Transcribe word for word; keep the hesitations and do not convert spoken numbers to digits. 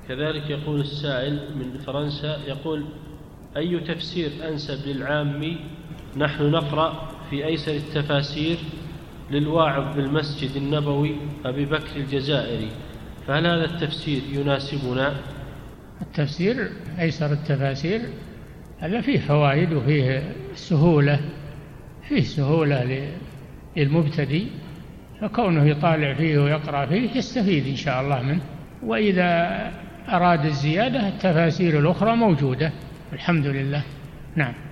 كذلك يقول السائل من فرنسا، يقول: أي تفسير أنسب للعامي؟ نحن نقرأ في أيسر التفاسير للواعظ بالمسجد النبوي أبي بكر الجزائري، فهل هذا التفسير يناسبنا؟ التفسير أيسر التفاسير هذا فيه فوائد وفيه سهولة، فيه سهولة للمبتدئ، فكونه يطالع فيه ويقرأ فيه يستفيد إن شاء الله منه. وإذا أراد الزيادة التفاسير الأخرى موجودة الحمد لله. نعم.